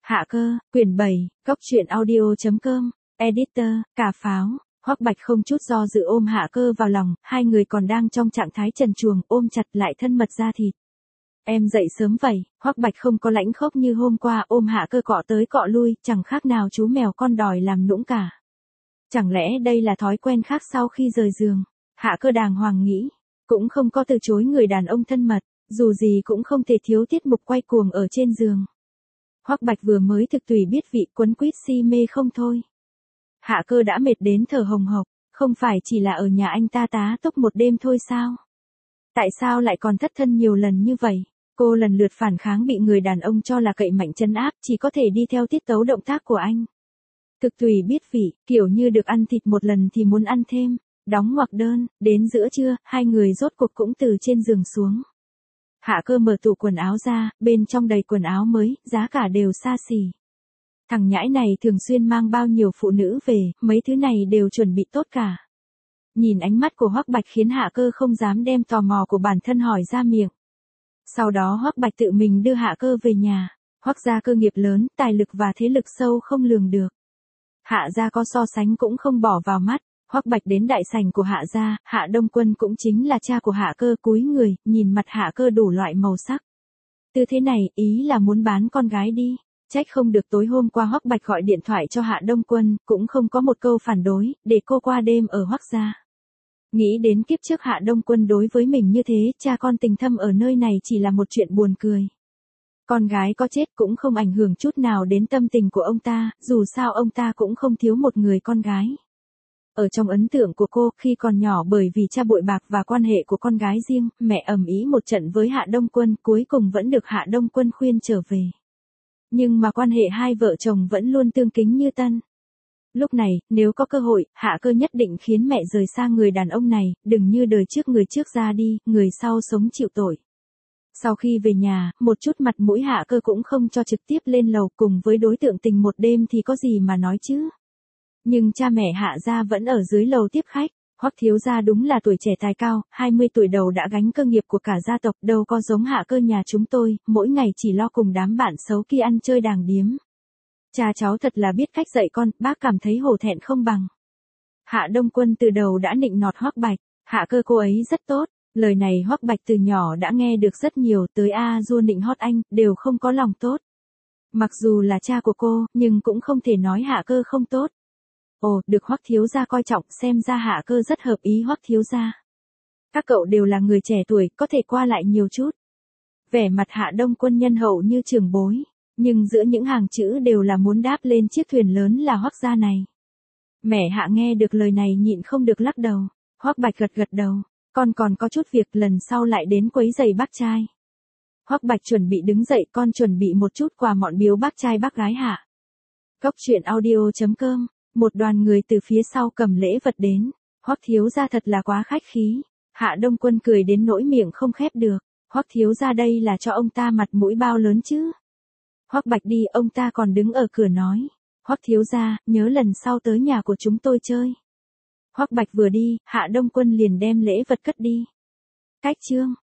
Hạ Cơ, quyển 7, Góc truyện audio.com, editor, Cà Pháo. Hoắc Bạch không chút do dự ôm Hạ Cơ vào lòng, hai người còn đang trong trạng thái trần truồng, ôm chặt lại thân mật da thịt. Em dậy sớm vậy, Hoắc Bạch không có lãnh khốc như hôm qua, ôm Hạ Cơ cọ tới cọ lui, chẳng khác nào chú mèo con đòi làm nũng cả. Chẳng lẽ đây là thói quen khác sau khi rời giường? Hạ Cơ đàng hoàng nghĩ, cũng không có từ chối người đàn ông thân mật, dù gì cũng không thể thiếu tiết mục quay cuồng ở trên giường. Hoắc Bạch vừa mới thực tùy biết vị, quấn quýt si mê không thôi. Hạ Cơ đã mệt đến thở hồng hộc, không phải chỉ là ở nhà anh ta tá túc một đêm thôi sao? Tại sao lại còn thất thân nhiều lần như vậy? Cô lần lượt phản kháng bị người đàn ông cho là cậy mạnh trấn áp, chỉ có thể đi theo tiết tấu động tác của anh. Thực tùy biết vị, kiểu như được ăn thịt một lần thì muốn ăn thêm. Đóng ngoặc đơn, đến giữa trưa, hai người rốt cuộc cũng từ trên giường xuống. Hạ Cơ mở tủ quần áo ra, bên trong đầy quần áo mới, giá cả đều xa xỉ. Thằng nhãi này thường xuyên mang bao nhiêu phụ nữ về, mấy thứ này đều chuẩn bị tốt cả. Nhìn ánh mắt của Hoắc Bạch khiến Hạ Cơ không dám đem tò mò của bản thân hỏi ra miệng. Sau đó Hoắc Bạch tự mình đưa Hạ Cơ về nhà. Hoắc gia cơ nghiệp lớn, tài lực và thế lực sâu không lường được. Hạ gia có so sánh cũng không bỏ vào mắt. Hoắc Bạch đến đại sảnh của Hạ gia, Hạ Đông Quân cũng chính là cha của Hạ Cơ, cúi người, nhìn mặt Hạ Cơ đủ loại màu sắc. Tư thế này, ý là muốn bán con gái đi. Trách không được tối hôm qua Hoắc Bạch gọi điện thoại cho Hạ Đông Quân, cũng không có một câu phản đối, để cô qua đêm ở Hoắc gia. Nghĩ đến kiếp trước Hạ Đông Quân đối với mình như thế, cha con tình thâm ở nơi này chỉ là một chuyện buồn cười. Con gái có chết cũng không ảnh hưởng chút nào đến tâm tình của ông ta, dù sao ông ta cũng không thiếu một người con gái. Ở trong ấn tượng của cô, khi còn nhỏ bởi vì cha bội bạc và quan hệ của con gái riêng, mẹ ầm ĩ một trận với Hạ Đông Quân, cuối cùng vẫn được Hạ Đông Quân khuyên trở về. Nhưng mà quan hệ hai vợ chồng vẫn luôn tương kính như tân. Lúc này, nếu có cơ hội, Hạ Cơ nhất định khiến mẹ rời xa người đàn ông này, đừng như đời trước người trước ra đi, người sau sống chịu tội. Sau khi về nhà, một chút mặt mũi Hạ Cơ cũng không cho, trực tiếp lên lầu cùng với đối tượng tình một đêm thì có gì mà nói chứ. Nhưng cha mẹ Hạ gia vẫn ở dưới lầu tiếp khách. Hoắc thiếu gia đúng là tuổi trẻ tài cao, 20 tuổi đầu đã gánh cơ nghiệp của cả gia tộc, đâu có giống Hạ Cơ nhà chúng tôi, mỗi ngày chỉ lo cùng đám bạn xấu kia ăn chơi đàng điếm. Cha cháu thật là biết cách dạy con, bác cảm thấy hổ thẹn không bằng. Hạ Đông Quân từ đầu đã nịnh nọt Hoắc Bạch, Hạ Cơ cô ấy rất tốt, lời này Hoắc Bạch từ nhỏ đã nghe được rất nhiều, tới a du nịnh hót anh, đều không có lòng tốt. Mặc dù là cha của cô, nhưng cũng không thể nói Hạ Cơ không tốt. Ồ, được Hoắc thiếu gia coi trọng, xem ra Hạ Cơ rất hợp ý Hoắc thiếu gia. Các cậu đều là người trẻ tuổi, có thể qua lại nhiều chút. Vẻ mặt Hạ Đông Quân nhân hậu như trưởng bối, nhưng giữa những hàng chữ đều là muốn đáp lên chiếc thuyền lớn là Hoắc gia này. Mẹ Hạ nghe được lời này nhịn không được lắc đầu. Hoắc Bạch gật gật đầu, con còn có chút việc, lần sau lại đến quấy giày bác trai. Hoắc Bạch chuẩn bị đứng dậy, con chuẩn bị một chút quà mọn biếu bác trai bác gái Hạ. Góc truyện audio.com. Một đoàn người từ phía sau cầm lễ vật đến. Hoắc thiếu gia thật là quá khách khí. Hạ Đông Quân cười đến nỗi miệng không khép được. Hoắc thiếu gia đây là cho ông ta mặt mũi bao lớn chứ. Hoắc Bạch đi, ông ta còn đứng ở cửa nói. Hoắc thiếu gia, nhớ lần sau tới nhà của chúng tôi chơi. Hoắc Bạch vừa đi, Hạ Đông Quân liền đem lễ vật cất đi. Cách chương.